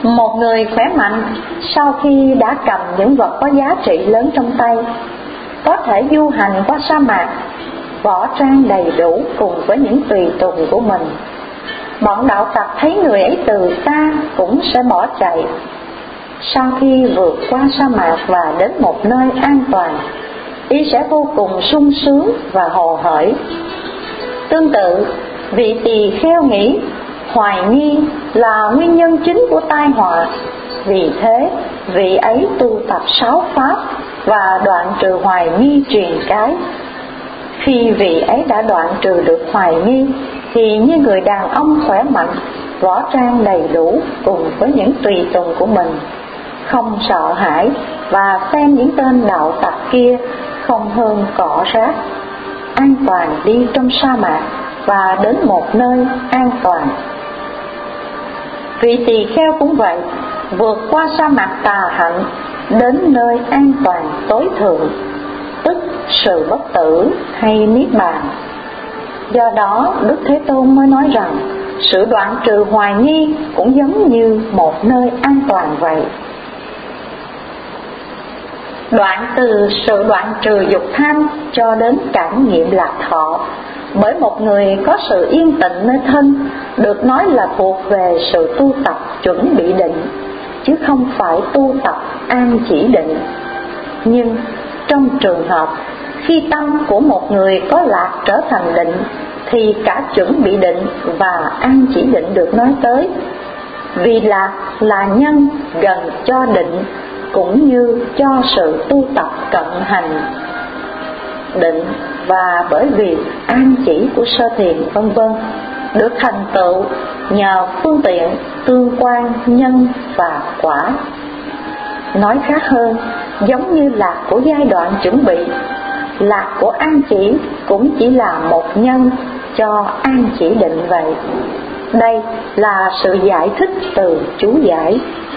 Một người khỏe mạnh sau khi đã cầm những vật có giá trị lớn trong tay, có thể du hành qua sa mạc, võ trang đầy đủ cùng với những tùy tùng của mình. Bọn đạo tặc thấy người ấy từ xa cũng sẽ bỏ chạy. Sau khi vượt qua sa mạc và đến một nơi an toàn, y sẽ vô cùng sung sướng và hồ hởi. Tương tự, vị tỳ kheo nghĩ hoài nghi là nguyên nhân chính của tai họa. Vì thế, vị ấy tu tập 6 pháp và đoạn trừ hoài nghi truyền cái. Khi vị ấy đã đoạn trừ được hoài nghi, thì như người đàn ông khỏe mạnh, võ trang đầy đủ cùng với những tùy tùng của mình, không sợ hãi và xem những tên đạo tặc kia không hơn cỏ rác, an toàn đi trong sa mạc và đến một nơi an toàn. Vị tỳ kheo cũng vậy, vượt qua sa mạc tà hạnh đến nơi an toàn tối thượng, tức sự bất tử hay niết bàn. Do đó Đức Thế Tôn mới nói rằng sự đoạn trừ hoài nghi cũng giống như một nơi an toàn vậy. Đoạn từ sự đoạn trừ dục tham cho đến cảm nghiệm lạc thọ bởi một người có sự yên tịnh nơi thân được nói là thuộc về sự tu tập chuẩn bị định, chứ không phải tu tập an chỉ định. Nhưng trong trường hợp khi tâm của một người có lạc trở thành định, thì cả chuẩn bị định và an chỉ định được nói tới, vì lạc là nhân gần cho định cũng như cho sự tu tập cận hành định, và bởi vì an chỉ của sơ thiền vân vân được thành tựu nhờ phương tiện tương quan nhân và quả. Nói khác hơn, giống như lạc của giai đoạn chuẩn bị, lạc của an chỉ cũng chỉ là một nhân cho an chỉ định vậy. Đây là sự giải thích từ chú giải.